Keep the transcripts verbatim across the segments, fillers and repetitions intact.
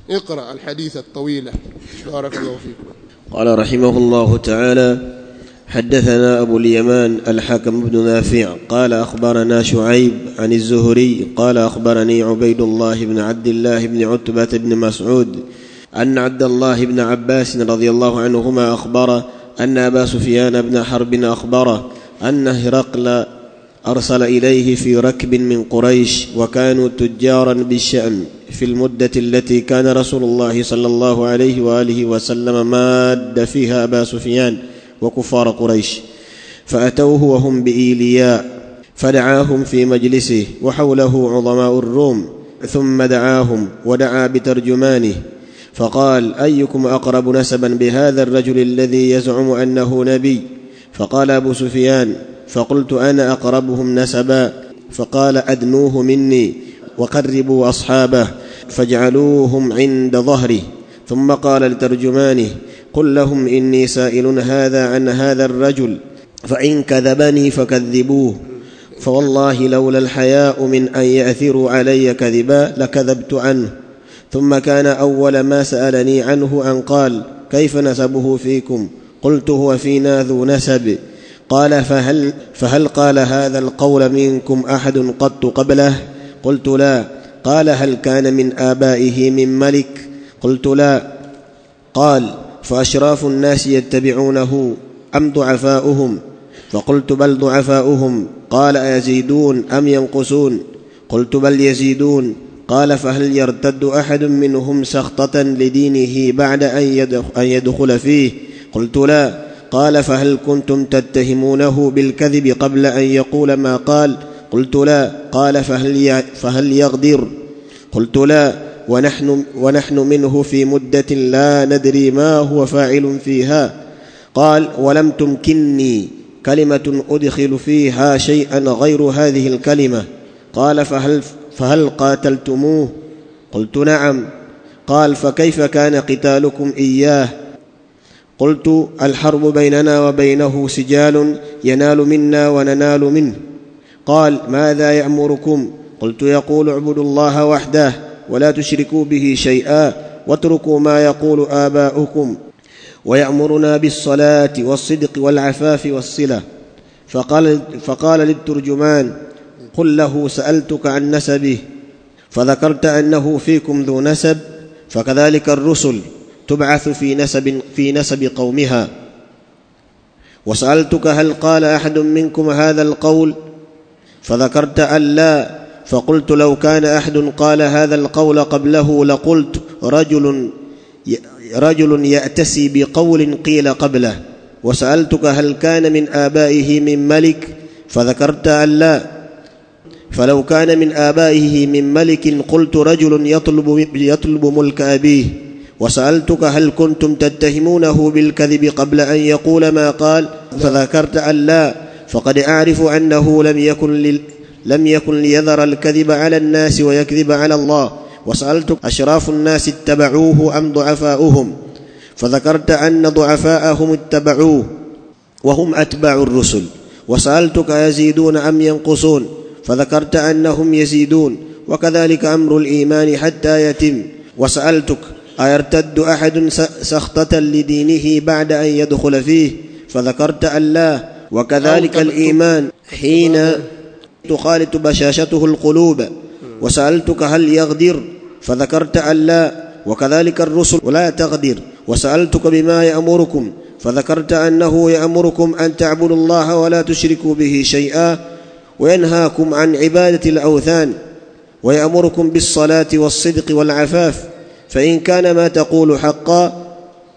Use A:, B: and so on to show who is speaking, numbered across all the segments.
A: اقرأ الحديث الطويلة. بارك الله فيكم.
B: قال رحمه الله تعالى: حدثنا أبو اليمان الحكم بن نافع قال أخبرنا شعيب عن الزهري قال أخبرني عبيد الله بن عبد الله بن عتبة بن مسعود أن عبد الله بن عباس رضي الله عنهما أخبره أن أبا سفيان بن حرب أخبره أن هرقل أرسل إليه في ركب من قريش، وكانوا تجارا بالشأم في المدة التي كان رسول الله صلى الله عليه وآله وسلم ماد فيها أبا سفيان وكفار قريش، فأتوه وهم بإيلياء فدعاهم في مجلسه وحوله عظماء الروم، ثم دعاهم ودعا بترجمانه فقال: أيكم أقرب نسبا بهذا الرجل الذي يزعم أنه نبي؟ فقال أبو سفيان: فقلت: أنا أقربهم نسبا. فقال: أدنوه مني وقربوا أصحابه، فاجعلوهم عند ظهره. ثم قال لترجمانه: قل لهم إني سائل هذا عن هذا الرجل، فإن كذبني فكذبوه، فوالله لولا الحياء من أن يأثروا علي كذبا لكذبت عنه. ثم كان أول ما سألني عنه أن قال: كيف نسبه فيكم؟ قلت: هو فينا ذو نسب. قال: فهل, فهل قال هذا القول منكم أحد قط قبله؟ قلت: لا. قال: هل كان من آبائه من ملك؟ قلت: لا. قال: فأشراف الناس يتبعونه أم ضعفاؤهم؟ فقلت: بل ضعفاؤهم. قال: أيزيدون أم ينقصون؟ قلت: بل يزيدون. قال: فهل يرتد أحد منهم سخطة لدينه بعد أن يدخل فيه؟ قلت: لا. قال: فهل كنتم تتهمونه بالكذب قبل أن يقول ما قال؟ قلت: لا. قال: فهل, فهل يغدر؟ قلت: لا. ونحن, ونحن منه في مدة لا ندري ما هو فاعل فيها. قال: ولم تمكنني كلمة أدخل فيها شيئا غير هذه الكلمة. قال: فهل, فهل قاتلتموه؟ قلت: نعم. قال: فكيف كان قتالكم إياه؟ قلت: الحرب بيننا وبينه سجال ينال منا وننال منه. قال: ماذا يأمركم؟ قلت: يقول: اعبدوا الله وحده ولا تشركوا به شيئا واتركوا ما يقول آباؤكم، ويأمرنا بالصلاة والصدق والعفاف والصلة. فقال, فقال للترجمان: قل له سألتك عن نسبه فذكرت أنه فيكم ذو نسب، فكذلك الرسل تبعث في نسب, في نسب قومها. وسألتك: هل قال أحد منكم هذا القول؟ فذكرت أن لا. فقلت: لو كان أحد قال هذا القول قبله لقلت رجل, رجل يأتسي بقول قيل قبله. وسألتك: هل كان من آبائه من ملك؟ فذكرت أن لا. فلو كان من آبائه من ملك قلت رجل يطلب, يطلب ملك أبيه. وسألتك: هل كنتم تتهمونه بالكذب قبل أن يقول ما قال؟ فذكرت أن لا. فقد أعرف أنه لم يكن, لل... لم يكن ليذر الكذب على الناس ويكذب على الله. وسألتك: أشراف الناس اتبعوه أم ضعفاؤهم؟ فذكرت أن ضعفاءهم اتبعوه وهم أتباع الرسل. وسألتك: يزيدون أم ينقصون؟ فذكرت أنهم يزيدون، وكذلك أمر الإيمان حتى يتم. وسألتك: أيرتد أحد سخطة لدينه بعد أن يدخل فيه؟ فذكرت أن لا. وكذلك الإيمان حين تخالط بشاشته القلوب. وسألتك: هل يغدر؟ فذكرت أن لا. وكذلك الرسل لا تغدر. وسألتك: بما يأمركم؟ فذكرت أنه يأمركم أن تعبدوا الله ولا تشركوا به شيئا، وينهاكم عن عبادة الأوثان، ويأمركم بالصلاة والصدق والعفاف. فإن كان ما تقول حقا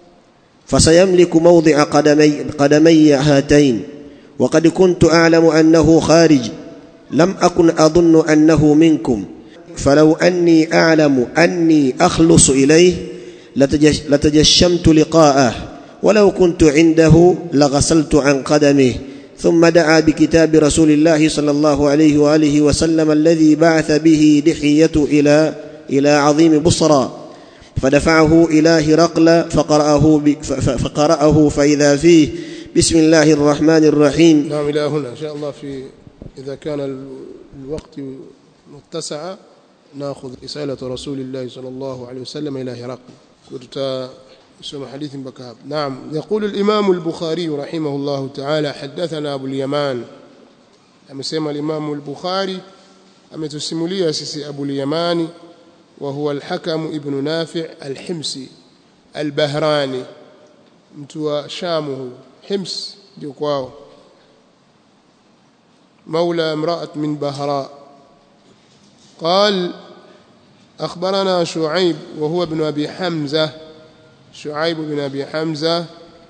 B: فسيملك موضع قدمي, قدمي هاتين. وقد كنت أعلم أنه خارج، لم أكن أظن أنه منكم، فلو أني أعلم أني أخلص إليه لتجش لتجشمت لقاءه، ولو كنت عنده لغسلت عن قدمه. ثم دعا بكتاب رسول الله صلى الله عليه وآله وسلم الذي بعث به دحية إلى, إلى عظيم بصرى، فدفعه إلى هرقل فقرأه, فقرأه فإذا فيه: بسم الله الرحمن الرحيم.
A: نعم، إلى هنا إن شاء الله. في إذا كان الوقت متسعا ناخذ رسالة رسول الله صلى الله عليه وسلم إلى هرقل. كنت اسم حديث بكاب. نعم. يقول الإمام البخاري رحمه الله تعالى حدثنا أبو اليمان. أمسمى الإمام البخاري أمتسملي سيسي أبو اليمان وهو الحكم ابن نافع الحمصي البهراني متوا شامه حمص جوكواو مولى امرأة من بهراء. قال أخبرنا شعيب وهو ابن أبي حمزة شعيب بن أبي حمزة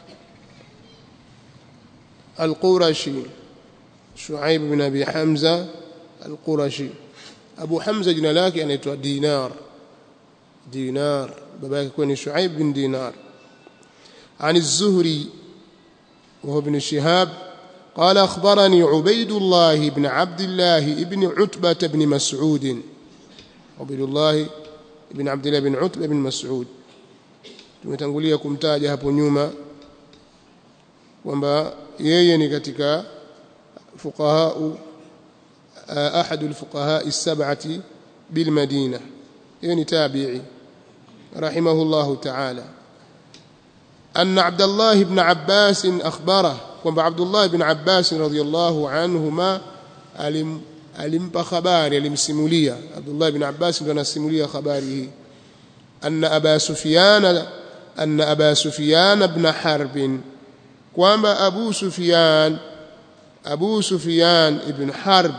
A: القرشي شعيب بن أبي حمزة القرشي. أبو حمزة jina lake anaitwa Dinar Dinar baba yake ni Shuaib bin Dinar. عن الزهري وهو ابن شهاب قال أخبرني عبيد الله بن عبد الله بن عتبة بن مسعود عبيد الله بن عبد الله بن عتبة بن مسعود. tumetangulia kumtaja hapo nyuma kwamba yeye ni katika fuqaha أحد الفقهاء السبعة بالمدينة يعني تابعي رحمه الله تعالى أن عبد الله بن عباس أخبره وعن عبد الله بن عباس رضي الله عنهما ألم ألم بخبار ألم سمولية عبد الله بن عباس كان سمولية خباره أن أبا سفيان أن أبا سفيان بن حرب وما أبو سفيان أبو سفيان بن حرب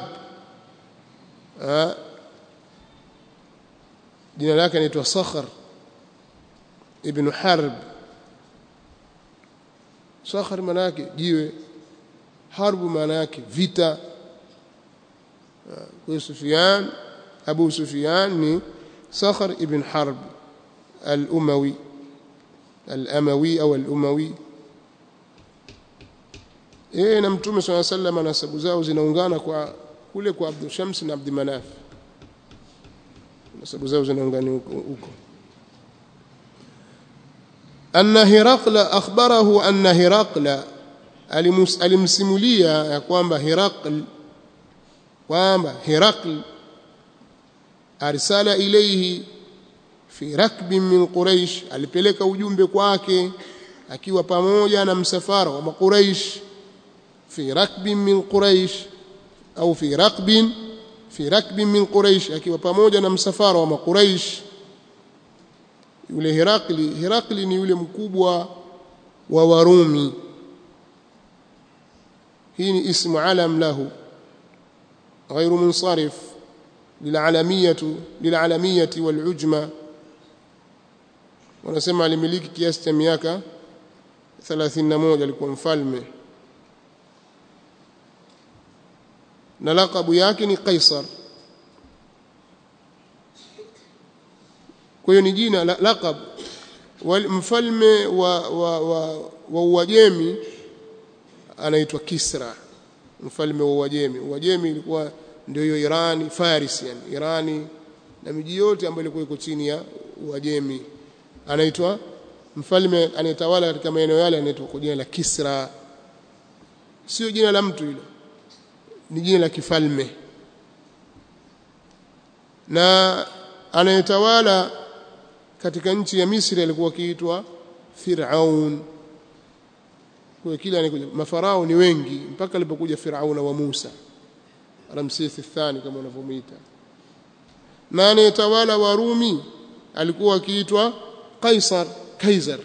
A: jina lake anaitwa Sakhr ibn Harb. Sakhr maana yake jiwe, Harb maana yake vita. Kwa Sufyan Abu Sufyan ni Sakhr ibn Harb al-Umawi al-Amawi au al-Umawi. Eh na Mtume صلى الله عليه وسلم nasabu zao zinaungana kwa kule kwa Abdul Shams na Abd Manaf nasabu zao zinaungana huko. anna Hiraqla akhbarahu anna Hiraqla alimsimulia ya kwamba Hiraql kwamba Hiraql arsala ilayhi fi rakbin min Quraysh alipeleka ujumbe kwake akiwa pamoja na msafara wa Quraysh fi rakbin min Quraysh au fi rakbin fi rakbin min Quraysh akiwa pamoja na msafara wa Quraysh. Yule Hirakli Hirakli ni yule mkubwa wa Warumi. hii ni ismu alam lahu غير منصرف للعالميه للعالميه والعجمه. wanasema alimiliki kiasi cha miaka thelathini na moja alikuwa mfalme na lakabu yake ni Kaisar. kwa hiyo ni jina lakab mfalme wa wa wa, wa Uajemi anaitwa Kisra, mfalme wa Uajemi. Uajemi ilikuwa ndio hiyo Irani, Faris yani Irani na miji yote ambayo ilikuwa iko chini ya Uajemi. Anaitwa mfalme anayetawala katika maeneo yale anaitwa kwa jina la Kisra. Sio jina la mtu hilo, ni jina la kifalme. Na anayetawala katika nchi ya Misri alikuwa akiitwa Firaun. Kwa kila anakuja mafarao ni wengi mpaka alipokuja Firauna wa Musa Ramses الثاني kama wanavyomuita. Na anayetawala Warumi alikuwa akiitwa Kaisar Kaiser.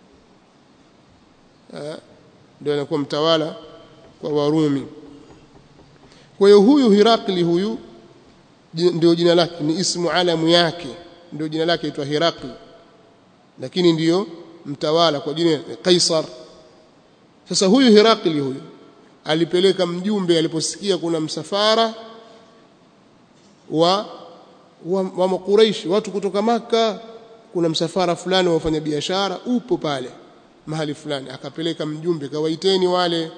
A: Ndio anakuwa mtawala kwa Warumi. Kwa hiyo huyu Hirakli huyu ndio jina lake, ni ismu alamu yake, ndio jina lake aitwa Hirakli, lakini ndio mtawala kwa jina Kaisar. Sasa huyu Hirakli huyu alipeleka mjumbe aliposikia kuna msafara wa wa, wa Makuraishi, watu kutoka Maka, kuna msafara fulani wa wafanya biashara upo pale mahali fulani. Akapeleka mjumbe, kawaiteni wale.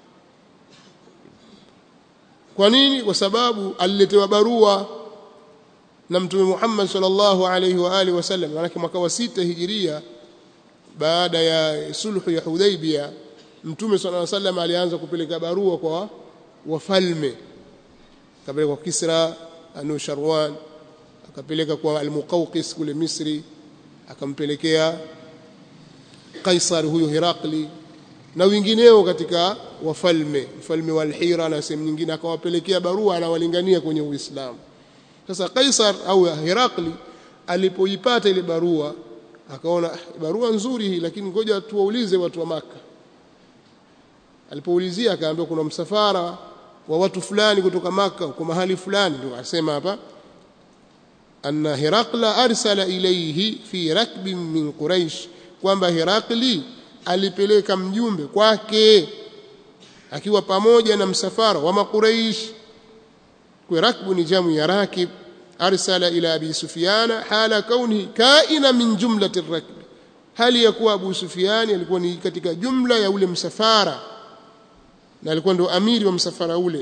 A: Kwa nini? Kwa sababu aliletewa barua na Mtume Muhammad sallallahu alaihi wa alihi wasallam, maana mwaka wa sita hijiria baada ya sulhu ya Hudaybiyah. Mtume sallallahu alaihi wasallam alianza kupeleka barua kwa wafalme, kabla kwa Kisra, Anusharwan, akapeleka kwa al-Muqawqis kule Misri, akampelekea Kaisar huyo Herakli na wengineo katika wafalme, mfalme wa Al-Hira na sehemu nyingine, akawapelekea barua anawalingania kwenye Uislamu. Sasa Kaisar au Herakli alipoipata ile barua akaona barua nzuri hii, lakini ngoja tuwaulize watu wa Maka. Alipoulizia akaambiwa kuna msafara wa watu fulani kutoka Maka kwa mahali fulani, ndio akasema hapa anna Herakla arsala ilayhi fi rakbin min Quraish, kwamba Herakli alipeleka mjumbe kwake akiwa pamoja na msafara wa Makuraish. Kwa rakbu ni jamu ya rakib. Arsala ila Abi Sufyana hala kaunihi kaina min jumlati ar-rakb, hali ya kuwa Abu Sufyan alikuwa ni katika jumla ya ule msafara na alikuwa ndo amiri wa msafara ule.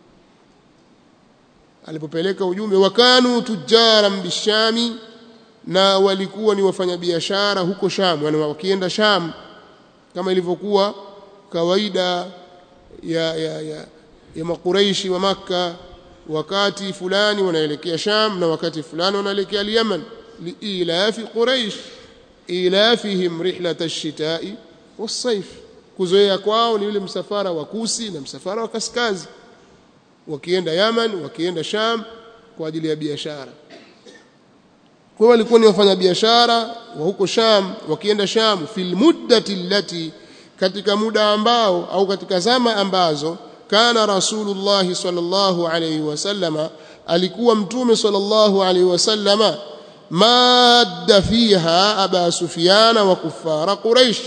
A: Alipopeleka ujumbe, wakanu tujaran bishami, na walikuwa ni wafanyabiashara huko Sham, yani wakienda Sham kama ilivyokuwa kawaida ya ya ya, ya Makuraishi wa Makka, wakati fulani wanaelekea Sham na wakati fulani wanaelekea Yemen, liilafi Quraish ilafihim rihlat ash-shita'i was-sayf, kuzoea kwao ni yule msafara wa kusi na msafara wa kaskazi, wakienda Yemen wakienda Sham kwa ajili ya biashara. Kwa walikuwa ni wafanya biashara wa huko Sham, wakienda Sham fil muddati allati, katika muda ambao au katika zama ambazo kana Rasulullah sallallahu alayhi wasallama, alikuwa mtume sallallahu alayhi wasallama madda fiha Aba Sufyana wa kuffara Quraish.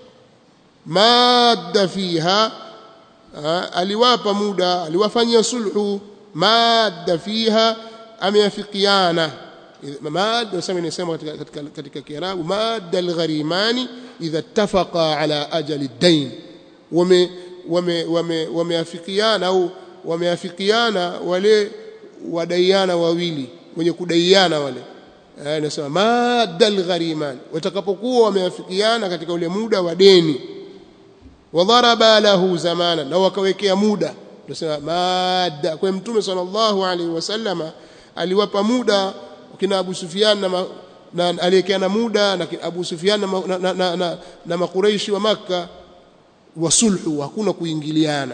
A: Madda fiha, aliwapa muda, aliwafanyia sulhu. Madda fiha, ameafikiana. Madda wasema nisema katika katika, katika Kiarabu, madda al-gharimani idha ittafaqa ala ajali ad-dayn, wame wame wame wameafikiana au wameafikiana wale wadaiana wawili wenye kudaiana wale, eh nasema madda al-ghariman, watakapokuwa wameafikiana katika ule muda wa deni. Wadharaba lahu zamana, na wakawekea muda, nasema madda. Kwa mtume sallallahu alaihi wasallama aliwapa muda kina Abu Sufyan na, na aliyekeana muda na Abu Sufyan na na, na, na, na, na Makuraishi wa Makka wa sulhu, hakuna kuingiliana.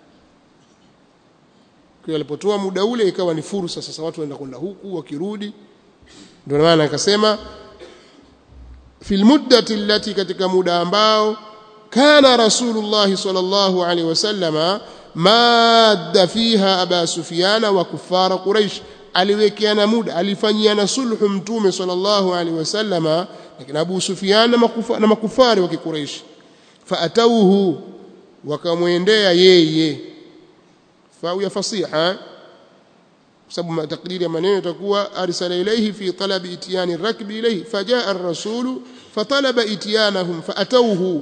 A: Kwa alipotoa muda ule ikawa ni fursa sasa, watu wanaenda kwenda huku wakirudi. Ndio maana akasema fil muddati allati, katika muda ambao kana Rasulullah sallallahu alaihi wasallama madda fiha Aba Sufyana wa kuffara Quraish, aliwekeana muda, alifanyiana sulhu mtume sallallahu alaihi wasallama lakini Abu Sufyan na makufari wa Quraish. Faatauhu, wakamwendea yeye. Fau ya fasiha, sababu takdiri ya maneno itakuwa arsala ilayhi fi talabi itiyani ar-rakb ilayhi fajaa ar-rasulu fatalaba itiyanahum faatauhu.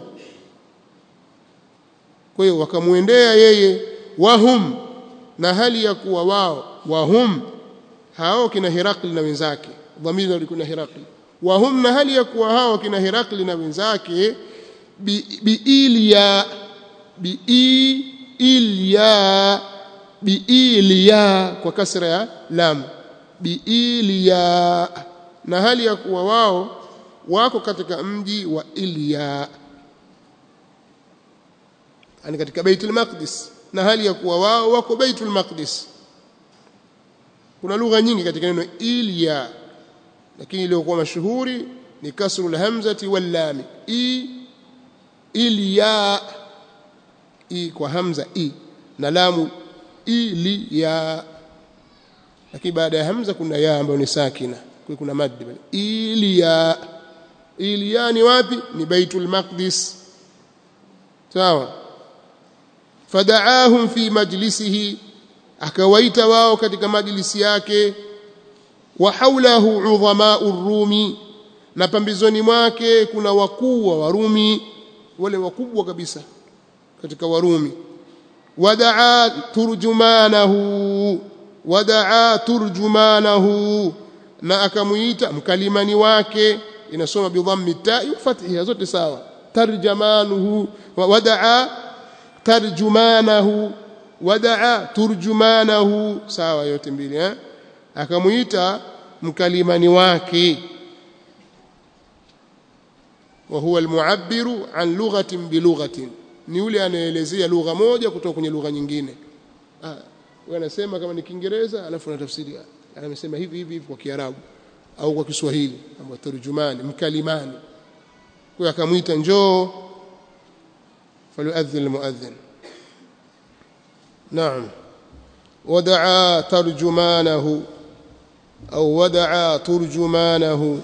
A: Kwa hiyo wakamwendea yeye, wahum, na hali ya kuwa wao, wahum hao kina Herakli na wenzake, dhamiri walikuwa na Herakli, wahum, na hali ya kuwa hao kina Herakli na wenzake, biilya biilya biilya kwa kasra ya lam, biilya, na hali ya kuwa wao wako katika mji wa Ilya, yani katika Baitul Maqdis, na hali ya kuwa wao wako Baitul Maqdis. Kuna lugha nyingi katika neno Ilya, lakini ile kwa mashuhuri ni kasru al-hamzati wal lam. I Ilya, i kwa hamza i na lamu Ilya, lakini baada ya hamza kuna ya ambayo ni sakina, kwa kuna mad. Ilya, Ilya ni wapi? Ni Baitul Maqdis. Sawa. Fadaahum fi majlisihi, akawaita wao katika majlisi yake. Wa haulahu udhama'u ar-rumi, na pambizoni mwake kuna wakuu wa Warumi, wale wakubwa kabisa katika Warumi. Wadaa turjumanahu, wadaa turjumanahu, na akamuita mkalimani wake, inasoma bi dhammi ta'i wa fathiha, zote sawa. Tarjamanuhu, wadaa tarjumanahu, wadaa turjumanahu, sawa yote mbili, eh. Akamuita mkalimani wake wa huwa almu'abbiru an lughatin bi lughatin ni yule anaelezea lugha moja kutoka kwenye lugha nyingine ah wewe unasema kama ni Kiingereza alafu unatafsiri anasema hivi hivi kwa Kiarabu au kwa Kiswahili kama tarjumani mkalimani kwa akamuita njoo falyu'adhdhin almu'adhdhin naam wadaa tarjumanahu au wadaa turjumanahu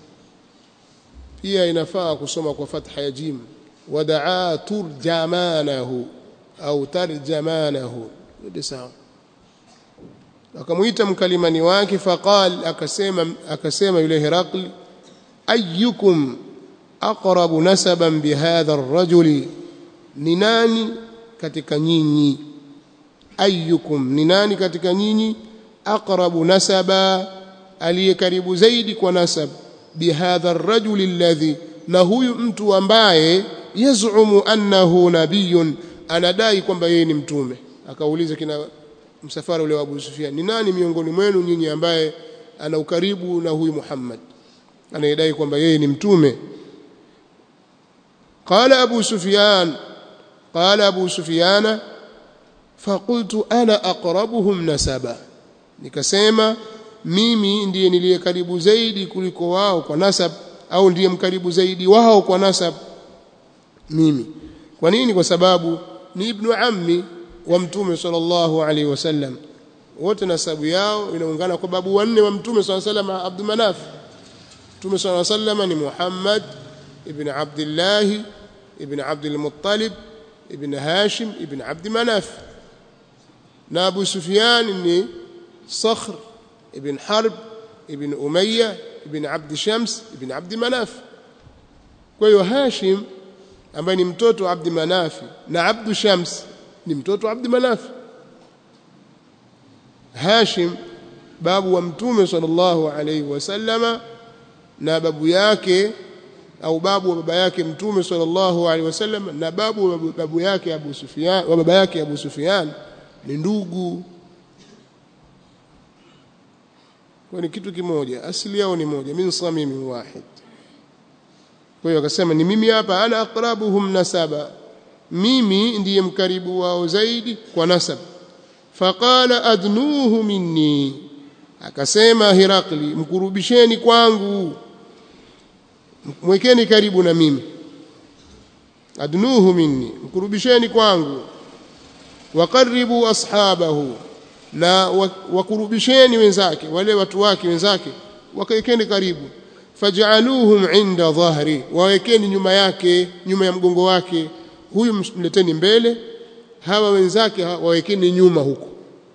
A: pia inafaa kusoma kwa fatha ya jim wadaa turjamanahu au tarjamanahu ndio sawa akamuita mkalimani wake faqal akasema akasema yule Herakli ayyukum aqrabu nasaban bihadha ar-rajuli ni nani katika nyinyi ayyukum ni nani katika nyinyi aqrabu nasaba aliye karibu zaidi kwa nasab bihadha ar-rajuli alladhi na huyu mtu ambaye yazumu annahu nabiyyun anadai kwamba yeye ni mtume akauliza kina msafara ule wa Abu Sufyan ni nani miongoni mwenu nyinyi ambaye ana ukaribu na huyu Muhammad anayedai kwamba yeye ni mtume qala Abu Sufyan qala Abu Sufyan faqultu ana aqrabuhum nasaba nikasema mimi ndiye niliye karibu zaidi kuliko wao kwa nasab au ndiye mkaribu zaidi wao kwa nasab mimi kwa nini kwa sababu ni ibn ammi wa mtume sallallahu alaihi wasallam wote nasabu yao inaungana kwa babu wanne wa mtume sallallahu alaihi wasallam Abdul Manaf mtume sallallahu alaihi wasallam ni Muhammad ibn Abdullah ibn Abdul Muttalib ibn Hashim ibn Abd Manaf na Abu Sufyan ni Sakhr ibn Harb ibn Umayya ibn Abd Shams ibn Abd Manaf kwa hiyo Hashim ambaye ni mtoto wa Abd Manaf na Abd Shams ni mtoto wa Abd Manaf Hashim babu wa mtume sallallahu alayhi wasallama na babu yake au babu wa baba yake mtume sallallahu alayhi wasallam na babu wa babu yake Abu Sufyan wa baba yake Abu Sufyan ni ndugu kwa ni kitu kimoja asili yao ni moja min samimi wahid kwa hiyo akasema ni mimi hapa ana aqrabuhum nasaba mimi ndiye mkaribu wao zaidi kwa nasab faqala adnuhu minni akasema Herakli mkurubisheni kwangu mwekeni karibu na mimi adnuhu minni mkurubisheni kwangu waqarribu ashabahu na wakurubisheni wenzake wale watu wake wenzake wakaekeni karibu faj'aluhum inda dhahri wawekeni nyuma yake nyuma ya mgongo wake huyu mleteni mbele hawa wenzake wawekeni nyuma huko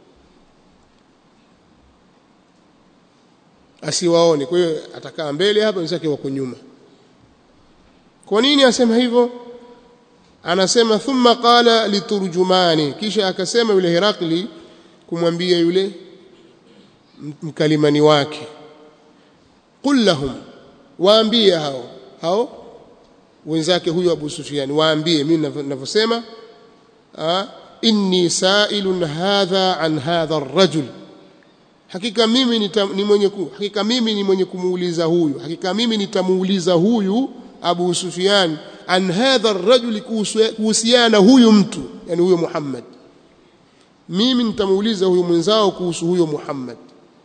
A: asiwaone kwa hiyo atakaa mbele hapa wenzake wako nyuma kwa nini asema hivyo anasema thumma qala liturjumani kisha akasema yule Herakli kumwambia yule mkalimani wake qul lahum waambie hao hao wenzake huyo Abu Sufyan waambie mimi ninavyosema inni sa'ilun hadha an hadha ar-rajul hakika mimi ni mwenye ku hakika mimi ni mwenye kumuuliza huyu hakika mimi nitamuuliza huyu Abu Sufyan an hadha ar-rajul kuhusiana huyu mtu yani huyo Muhammad mimi nitamuuliza huyu mwenzao kuhusu huyo Muhammad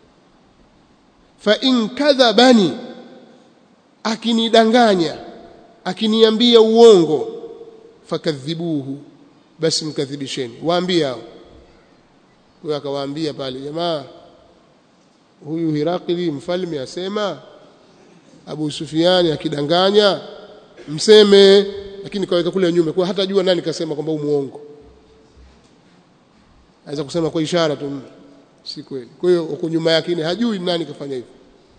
A: fa in kadhabani akinidanganya akiniambia uongo fakadhibuhu basi mkadhibisheni waambie hao huyo akawaambia pale jamaa huyu Herakli mfalme asema Abu Sufyan akidanganya mseme lakini kaweka kule nyuma kwa hata jua nani kasema kwamba muongo anaweza kusema kwa ishara tu si kweli kwa hiyo uko nyuma yake ni hajui nani kafanya hivyo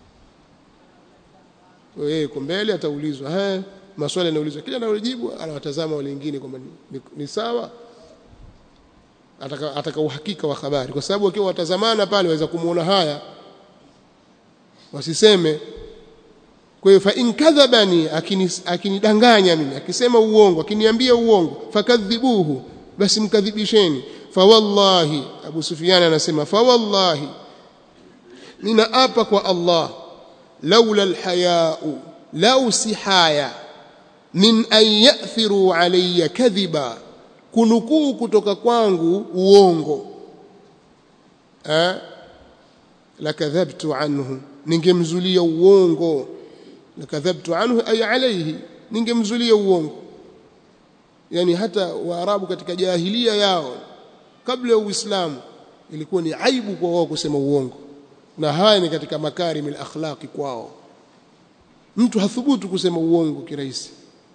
A: kwa hiyo yuko mbele ataulizwa eh maswali yanaulizwa kila anajibu anawatazama wale wengine kwamba ni, ni sawa ataka ataka uhakika wa habari kwa sababu wakiwa watazamana pale waweza kumuona haya wasiseme kwa hiyo fa in kadhabani akinidanganya mimi akisema uongo akiniambia uongo fakadhibuhu basi mkadhibisheni fa wallahi Abu Sufyan anasema fa wallahi ninaapa kwa Allah laula alhaya'u lau sihaya min an ya'thiru alayya kadhiba kunukuu kutoka kwangu uongo eh la kadhabtu anhu ningemzulia uongo la kadhabtu anhu ay alayhi ningemzulia uongo yani hata waarabu katika jahilia yao kabla ya uislamu ilikuwa ni aibu kwa wao kusema uongo na haya ni katika makarim al-akhlaqi kwao mtu hathubutu kusema uongo kirahisi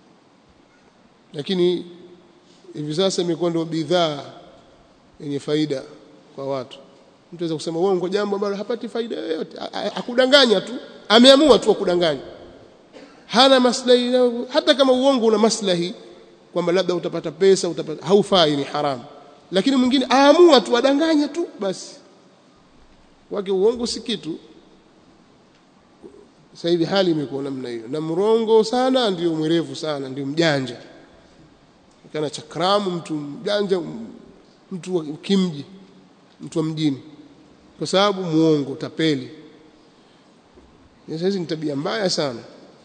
A: lakini hivi sasa imekuwa ndio bidhaa yenye faida kwa watu mtu anaweza kusema uongo jambo ambalo hapati faida yoyote akudanganya tu ameamua tu kudanganya hana maslahi hata kama uongo una maslahi kwamba labda utapata pesa utapata haufai ni haramu lakini mwingine aamua tu adanganya tu basi wake uongo si kitu sasa hivi hali imekuwa namna hiyo na mrongo sana ndio mwerevu sana ndio mjanja kana chakramu mtu mjanja mtu wa kimji mtu wa mjini kwa sababu muongo tapeli sasa hizi ni tabia mbaya sana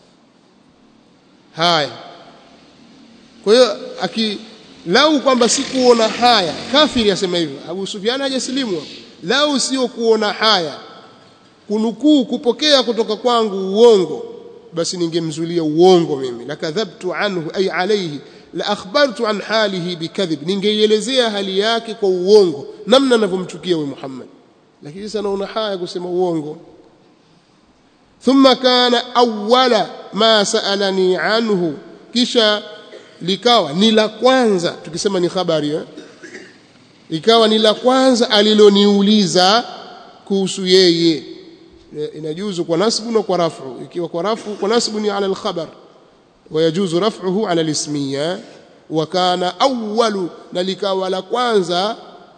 A: haya kwa hiyo aki lau kwamba sikuona haya kafiri asema hivyo Abu Sufyan hajasilimu lau sio kuona haya kunukuu kupokea kutoka kwangu uongo basi ningemzulia uongo mimi la kadhabtu anhu ay alayhi la akhbartu an halihi bikadhib ningeielezea hali yake kwa uongo namna ninavyomchukia wewe Muhammad lakini sasa naona haya kusema uongo thumma kana awwala ma sa'alani anhu kisha likawa ni la kwanza tukisema ni habari eh ikawa ni la kwanza aliloniuliza kuhusu yeye inajuzu kwa nasbu na kwa rafu ikiwa kwa rafu kwa nasbu ni ala al-khabar ويجوز رفعه على الاسميه وكان اول للikawa la kwanza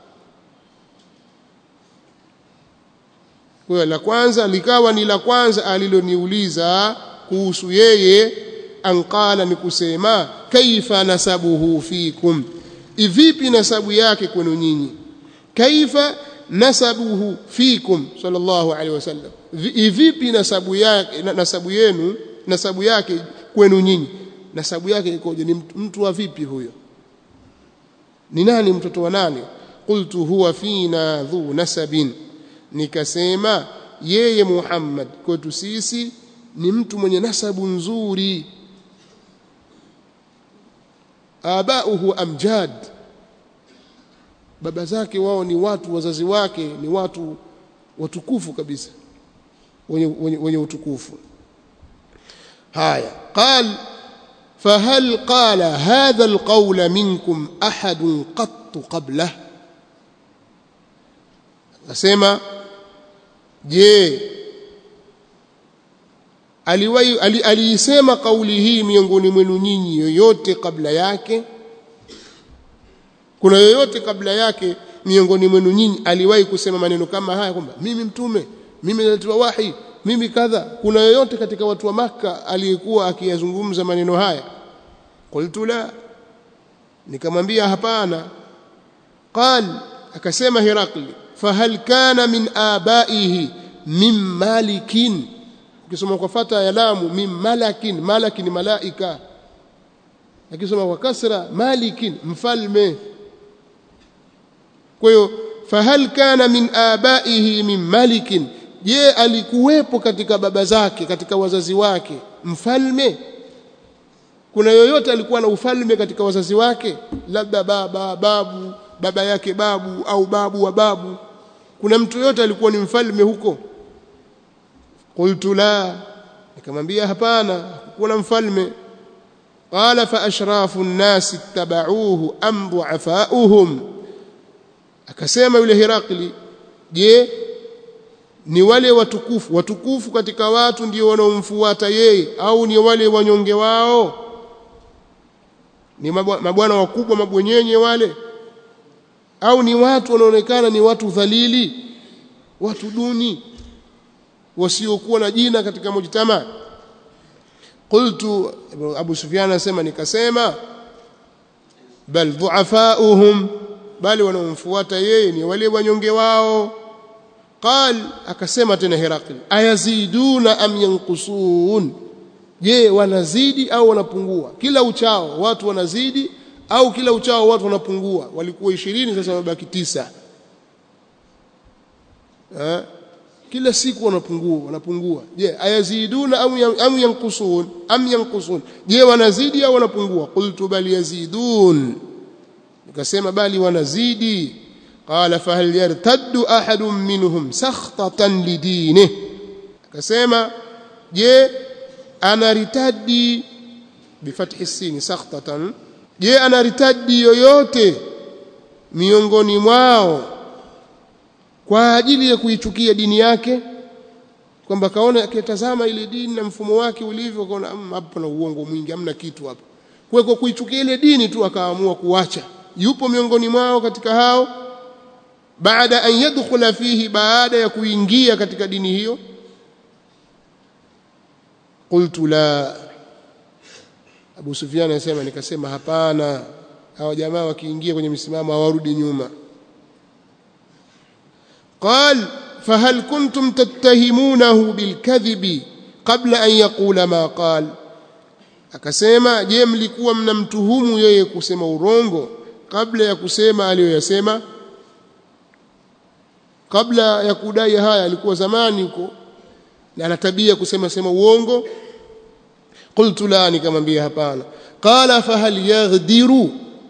A: kwa la kwanza likawa ni la kwanza aliloniuliza kuhusu yeye anqala ni kusema kaifa nasabuhu fikum ivipi nasabu yake kwenu nyinyi kaifa nasabuhu fikum sallallahu alaihi wasallam ivipi nasabu yake nasabu yenu nasabu yake kwenu nyinyi nasabu yake ikoje ni mtu wa vipi huyo ni nani mtoto wa nani qultu huwa fina dhu nasabin nikasema yeye Muhammad kwetu sisi ni mtu mwenye nasabu nzuri abauhu amjad baba zake wao ni watu wazazi wake ni watu watukufu kabisa wenye wenye, wenye utukufu haya قال فهل قال هذا القول منكم احد قط قبله asema je aliwahi alisema kauli hii miongoni mwenu nyinyi yoyote kabla yake kuna yoyote kabla yake miongoni mwenu nyinyi aliwahi kusema maneno kama haya kwamba mimi mtume mimi nalitoa wahi mimi kadha kuna yoyote katika watu wa maka aliyekuwa akiyazungumza maneno haya qultu la nikamwambia hapana qal akasema Hirakli fahal kana min abaihi min malikin ukisoma kwa fata ya lamu min malakin malakin malaika akisoma kwa kasra malikin mfalme kwa hiyo fahal kana min abaihi min malikin je alikuwepo katika baba zake katika wazazi wake mfalme kuna yoyote alikuwa na ufalme katika wazazi wake labda baba babu baba yake babu au babu wa babu kuna mtu yote alikuwa ni mfalme huko qultu la nikamwambia hapana kuna mfalme qala fa ashrafu an-nas ittaba'uhu am du'afa'uhum akasema yule Hirakli je ni wale watukufu watukufu katika watu ndio wanaomfuata yeye au ni wale wanyonge wao ni mabwana wakubwa mabwenyenye wale au ni watu wanaonekana ni watu dhalili watu duni wasiokuwa na jina katika mujtama qultu Abu Sufyan anasema nikasema bal dhu'afa'uhum bali wanaomfuata yeye ni wale wanyonge wao qal akasema tena Herakli ayaziduna am yanqusun je wanazidi au wanapungua kila uchao watu wanazidi au kila uchao watu wanapungua walikuwa ishirini sasa wamebaki tisa eh kila siku wanapungua wanapungua je ayaziduna au am yanqusun am yanqusun je wanazidi au wanapungua qultu bal yazidun nikasema bali wanazidi qala fa hal yartaddu ahadun minhum sakhtatan lidinihi akasema je anaritadi bifathi sin sakhtatan je anaritadi yoyote miongoni mwao kwa ajili ya kuichukia dini yake kwamba kaona akitazama ile dini na mfumo wake ulivyo kaona hapo na uongo mwingi hamna kitu hapo kwa hiyo kuichukia ile dini tu akaamua kuacha yupo miongoni mwao katika hao baada an yadkhula fihi baada ya kuingia katika dini hiyo qultu la Abu Sufyan anasema nikasema hapana hao jamaa wakiingia kwenye misimamo hawarudi nyuma قال فهل كنتم تتهمونه بالكذب قبل أن يقول ما قال akasema je mlikuwa mnamtuhumu yeye kusema urongo kabla ya kusema aliyoyasema kabla ya kudai haya alikuwa zamani huko na ana tabia kusema sema uongo qultu la nikamwambia hapana qala fa hal yaghdiru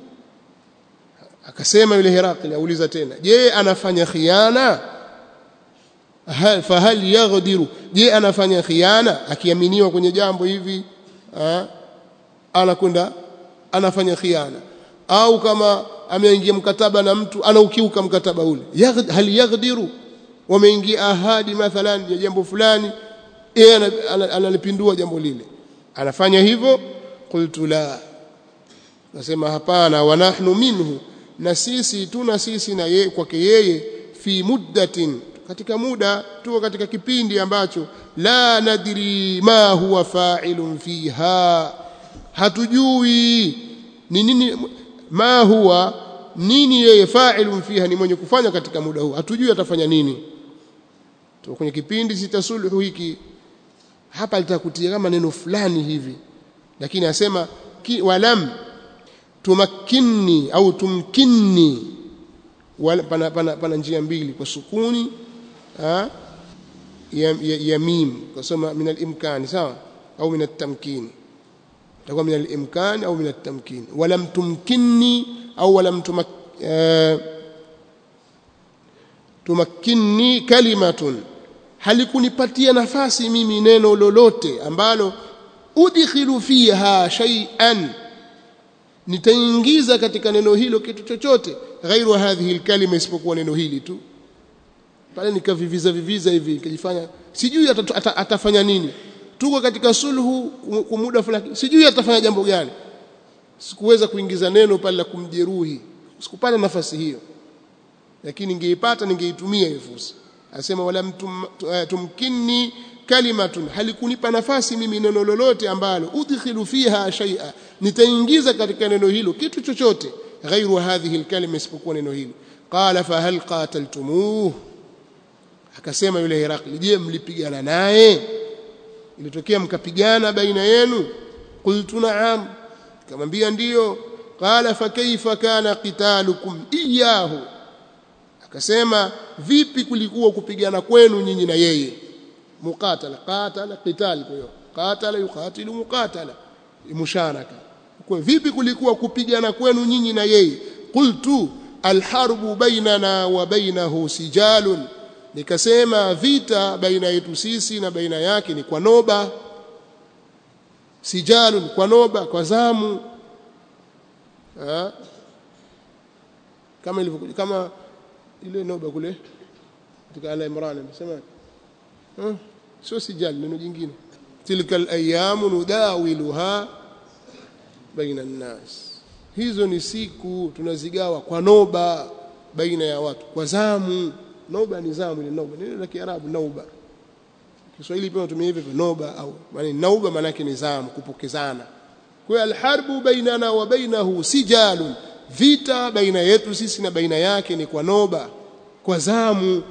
A: akasema yule Herakli auliza tena je anafanya khiana hal fa hal yaghdiru je anafanya khiana akiaminiwa kwenye jambo hivi anakwenda anafanya khiana au kama ameingia mkataba na mtu anaukiuka mkataba ule hal yaghdiru wameingia ahadi mathalan ya jambo fulani yeye analipindua jambo lile anafanya hivyo qultu la nasema hapana wa nahnu minhu na sisi tuna sisi na yeye kwake yeye fi muddatin katika muda tuko katika kipindi ambacho la nadri ma huwa fa'ilun fiha hatujui ni nini ma huwa nini yeye fa'ilun fiha ni mwenye kufanya katika muda huu hatujui atafanya nini tuko kwenye kipindi sitasuluhu hiki hapa litakutia kama neno fulani hivi lakini asema walam tumakkinni au tumkinni wala pana, pana, pana njia mbili kwa sukuni ha ya, ya, ya mim kusema min al-imkan sawa au min at-tamkin itakuwa min al-imkan au min at-tamkin walam tumkinni au walam tumak uh, tumakkinni kalimatun halikunipatia nafasi mimi neno lolote ambalo udkhilu fiha shay'an nitaingiza katika neno hilo kitu chochote ghairu hadhihi alkalima isipokuwa neno hili tu pale nikaviviza viviza hivi nikajifanya sijui atata, atafanya nini tuko katika sulhu kwa muda fulani sijui atafanya jambo gani sikuweza kuingiza neno pale la kumjeruhi sikupata nafasi hiyo lakini ningeipata ningeitumia hiyo fursa asema wala mtum, tumkinni kalimatun halikunipa nafasi mimi neno lolote ambalo udkhilu fiha shay'a nitaingiza katika neno hilo kitu chochote ghairu hadhihi alkalima isipokuwa neno hilo qala fa hal qataltumuh akasema yule Herakli je mlipigana naye ilitokea mkapigana baina yenu qultu na'am kamwambia ndiyo qala fa kayfa kana qitalukum iyahu akasema vipi kulikuwa kupigana kwenu nyinyi na yeye muqatala qatala qital kwa hiyo qatala yuqatilu muqatala musharaka kwa vipi kulikuwa kupigana kwenu nyinyi na yeye qultu alharbu bainana wa bainahu sijalun nikasema vita baina yetu sisi na baina yake ni kwa noba sijalun kwa noba kwa zamu ha? kama ilivyo kama ile noba kule katika ala Imran amesema hmm? sio sijal neno jingine tilka alayamu nudawiluha baina an-nas hizo ni siku tunazigawa kwa noba baina ya watu kwa zamu noba ni zamu ile noba neno la Kiarabu nauba Kiswahili pia tunatumia hivyo noba au maana nauba maana yake ni zamu kupokezana kwa alharbu bainana wa bainahu sijalun vita baina yetu sisi na baina yake ni kwa noba kwa zamu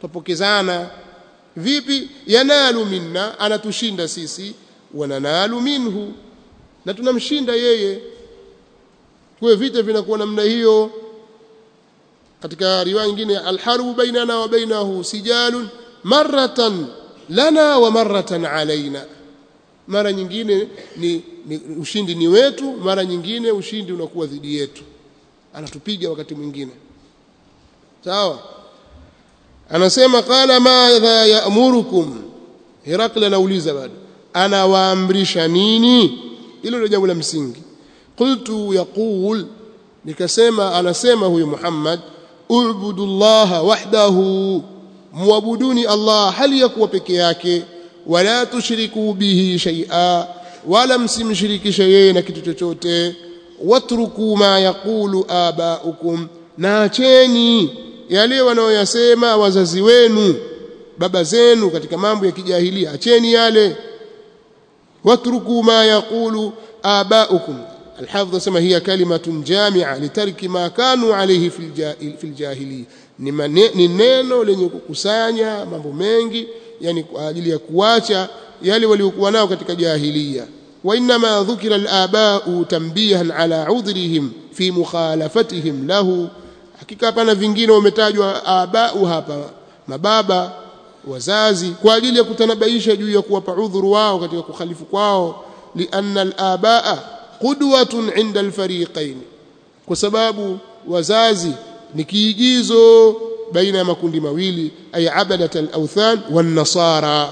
A: tupokezana. Vipi? Yanalu minna, anatushinda sisi, wananalu minhu, na tunamshinda yeye. Kwa vita vinakuwa namna hiyo. Katika riwaya nyingine, alharbu bainana wa bainahu sijalun maratan lana wa maratan alaina. Mara nyingine ni, ni ushindi ni wetu, mara nyingine ushindi unakuwa dhidi yetu, anatupiga wakati mwingine. Sawa? Anasema qala madha ya'murukum, Herakla anauliza bado, anawaamrisha nini? Hilo ndio jambo la msingi. Qultu yaqul, nikasema, anasema huyu Muhammad, ubudullaha wahdahu, muabuduni Allah hali ya kuwa peke yake, wala tushriku bihi shay'a, wala msimshirikishe yeye na kitu chochote, watruku ma yaqulu abaukum, na acheni yale wanaoyasema wazazi wenu, baba zenu katika mambo ya kijahilia, acheni yale. Watruku ma yaqulu abaukum, Al-Hafidh asema hiya kalimatun jami'a litarki ma kanu alayhi fil jahiliya, ni neno lenye kukusanya mambo mengi, yani kwa ajili ya kuacha yale waliokuwa nao katika jahiliya. Wa inna ma dhukira al-aba'u tanbihan ala udhrihim fi mukhalafatihim lahu, hakika hapana vingine wametajwa aba'u hapa, mababa, wazazi, kwa ajili ya kutanabaisha juu ya kuwapa udhuru wao katika kukhalifu kwao. Lianna al-aba'a qudwatun 'inda al-fariqain, kwa sababu wazazi ni kiigizo baina ya makundi mawili, ay abadat al-awthan wan nasara.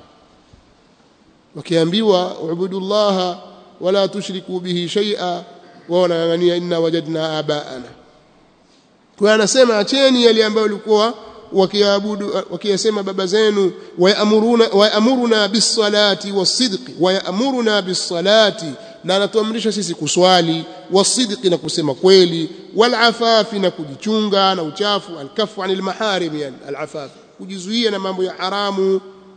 A: Wakiambiwa ubudullaha wala tushriku bihi shay'a, wa wanangania inna wajadna aba'ana. Kwa anasema acheni yale ambayo walikuwa wakiabudu wakiyasema baba zenu, waamuruna waamuruna bis-salati was-sidqi, waamuruna bis-salati, na anatuamrisha sisi kuswali, was-sidqi, na kusema kweli, wal-afafi, na kujichunga na uchafu, al-kafu anil maharim, yani al-afaf, kujizuia na mambo ya haramu,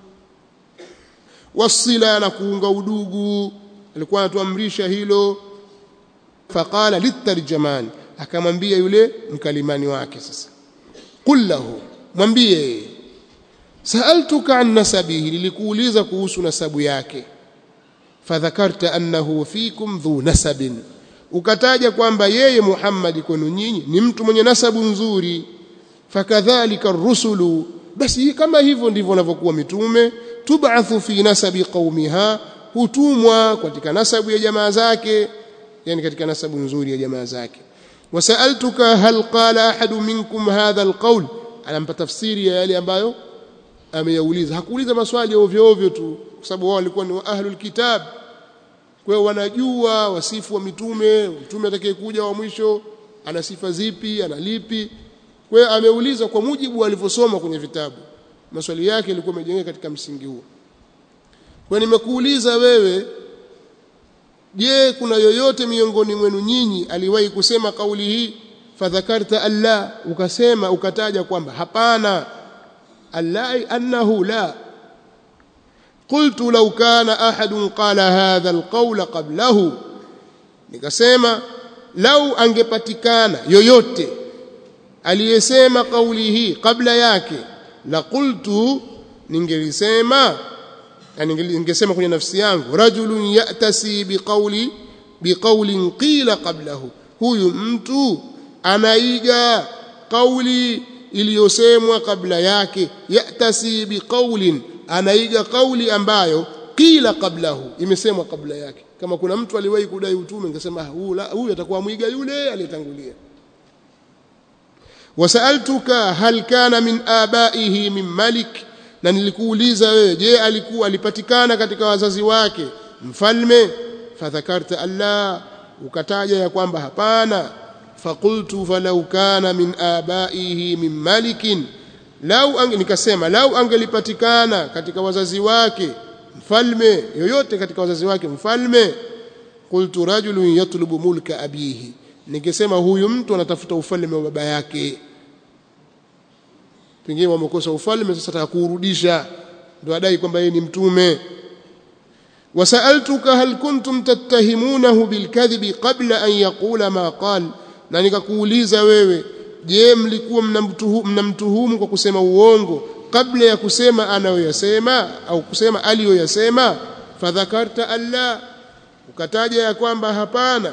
A: was-sila, na kuunga udugu, alikuwa anatuamrisha hilo. Faqala litarjaman, akamwambia yule mkalimani wake sasa, qul lahu, mwambie, sa'altuka an nasabihi, nilikuuliza kuhusu nasabu yake. Fadhakarta annahu fikum dhu nasabin, ukataja kwamba yeye Muhammad kwenu nyinyi ni mtu mwenye nasabu nzuri. Fakadhalika ar-rusulu, basi kama hivyo ndivyo wanavyokuwa mitume, tub'athu fi nasabi qaumiha, hutumwa katika nasabu ya jamaa zake, yani katika nasabu nzuri ya jamaa zake. Wasa'altuka hal qala ahadu minkum hadha alqawl, anampa tafsiri ya yale ambayo ameyauliza. Hakuuliza maswali ovyo ovyo tu, kwa sababu wao walikuwa ni ahlul kitab, kwa hiyo wanajua wasifu wa mitume, mtume atakayekuja wa mwisho ana sifa zipi, ana lipi. Kwa hiyo ameuliza kwa mujibu alivyosoma kwenye vitabu, maswali yake yalikuwa yamejengeka katika msingi huo. Kwa nimekuuliza wewe, je, kuna yoyote miongoni mwenu nyinyi aliwahi kusema kauli hii? Fadhakarta alla, ukasema ukataja kwamba hapana, alla annahu la. Qultu law kana ahadun qala hadha alqawla qablahu, nikasema lau angepatikana yoyote aliyesema kauli hii kabla yake, la qultu, ningelisema, yani ningesema kwenye nafsi yangu, rajulun ya'tasi biqawli biqawlin qila qablahu, huyu mtu anaiga kauli iliyosemwa kabla yake. Ya'tasi biqawlin, anaiga kauli ambayo qila qablahu, imesemwa kabla yake. Kama kuna mtu aliwahi kudai utume, ningesema huyu atakuwa mwiga yule aliyetangulia. Wasa'altuka hal kana min abaihi min malik, na nilikuuliza wewe, je, alikuwa alipatikana katika wazazi wake mfalme? Fadhakarta alla, ukataja ya kwamba hapana. Faqultu falau kana min abaihi min malikin, lau ange, nikasema lau angelipatikana katika wazazi wake mfalme yoyote, katika wazazi wake mfalme. Qultu rajulun yatlubu mulka abihi, nikisema huyu mtu anatafuta ufalme wa baba yake. Pengine wamekosa ufalme, sasa atakurudisha, ndio adai kwamba yeye ni mtume. Wasa'altuka hal kuntum tattahimunahu bilkadhibi qabla an yaqula ma qala, na nikakuuliza wewe, je mlikuwa mnamtuhumu mnamtuhumu kwa kusema uongo kabla ya kusema anayoyasema au kusema aliyoyasema fadhakarta alla ukataja ya kwamba hapana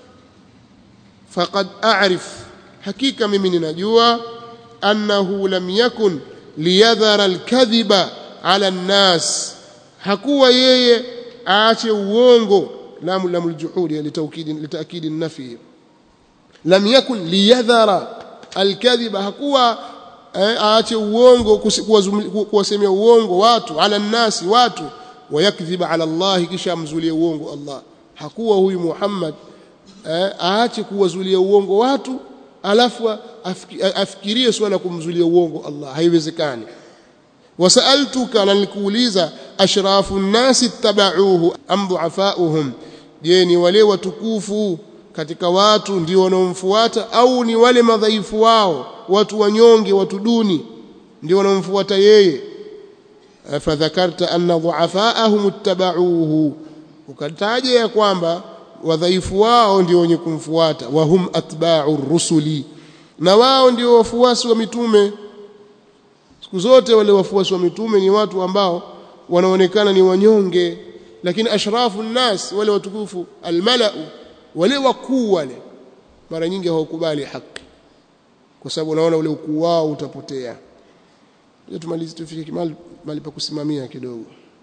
A: faqad a'rif hakika mimi ninajua annahu lam yakun liyadhara alkadhiba ala an-nas hakuwa yeye aache uongo lamu lamul juhudi litaukidi litaakidi an-nafi lam yakun liyadhara alkadhiba hakuwa aache uongo kuwasemea uongo watu ala an-nas watu wayakdhiba ala Allah kisha amzulie uongo Allah hakuwa huyu Muhammad aache kuwazulia uongo watu alafu afikirie swala kumzulia uongo Allah haiwezekani wasaltuka na nikuuliza ashrafu nnasi tabauhu am duafauhum je ni wale watukufu katika watu ndio wanaomfuata au ni wale madhaifu wao watu wanyonge watu duni ndio wanaomfuata yeye fadhakarta anna duafaahum ittabauhu ukataja ya kwamba wadhaifu wao ndio wenye kumfuata wa hum atba'u rusuli na wao ndio wafuasi wa mitume siku zote wale wafuasi wa mitume ni watu ambao wanaonekana ni wanyonge lakini ashrafu nnas wale watukufu almalau wale wakuu wale mara nyingi hawakubali haki kwa sababu unaona ule ukuu wao utapotea. Tumalize tufike mahali pa kusimamia kidogo.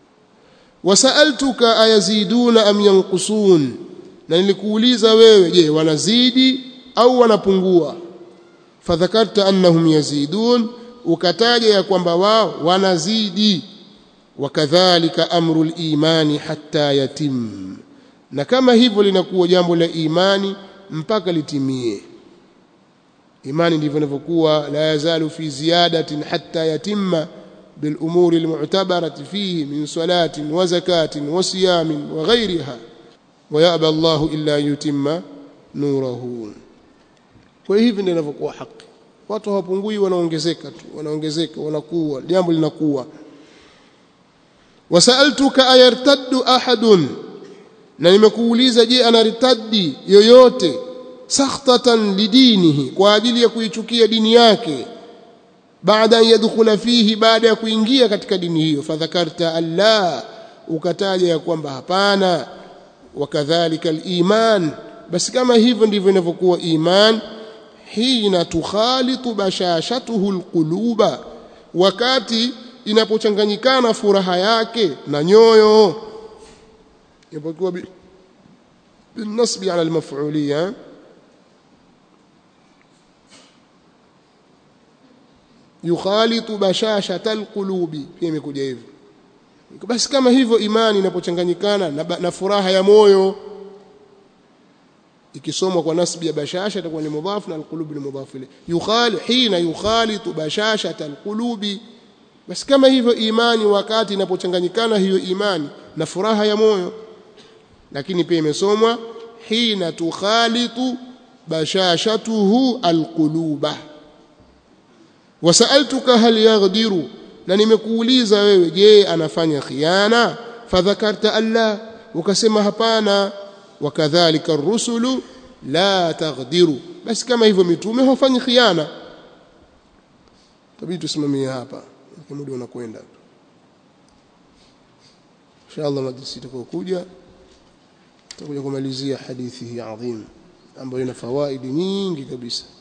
A: Wasaltuka ayaziduna am yanqusun na nilikuuliza wewe je wanazidi au wanapungua fadhakarta annahum yazidun ukataja ya kwamba wao wanazidi wakadhalika amrul imani hatta yatim na kama hivyo linakuwa jambo la imani mpaka litimie imani ndivyo inavyokuwa la yazalu fi ziyadatin hatta yatimma bil umuri al mu'tabarati fihi min salatin wa zakatin wa siyamin wa ghayriha ويأبى الله إلا يتم نوره kwa hivi ndivyo inavyokuwa haki watu hawapungui wanaongezeka tu wanaongezeka wanakuwa jambo linakuwa wasaltuka ayartaddu ahadun na nimekuuliza je anaritaddi yoyote sakhtatan lidinihi kwa ajili ya kuichukia dini yake baada yadkhula fihi baada ya kuingia katika dini hiyo fadhakarta alla ukataja ya kwamba hapana wakadhalika al-iman basi kama hivyo ndivyo inavyokuwa iman hina tukhalitu bashashatuhu al-quluba wakati inapochanganyikana furaha yake na nyoyo inapokuwa binasbi ala al-maf'uliyya yukhalitu bashashata al-qulubi pia imekuja hivyo basi kama hivyo imani inapochanganyikana na, na furaha ya moyo ikisomwa kwa nasbi ya bashasha itakuwa ni mudhaf na alqulub ni mudhaf ilayhi yukhali hina yukhalitu bashashata alqulubi basi kama hivyo imani wakati inapochanganyikana hiyo imani na furaha ya moyo lakini pia imesomwa hina tukhalitu bashashatuhu alquluba wasaltuka hal yaghdiru na nimekuuliza wewe je anafanya khiana fadhakarta alla ukasema hapana wakadhalika ar-rusulu la taghdiru basi kama hivyo mitume hawafanyi khiana tabii tusimamie hapa muda unakwenda inshallah majlisi itakokuja tutakuja kumalizia hadithi hii adhim ambayo ina fawaidi nyingi kabisa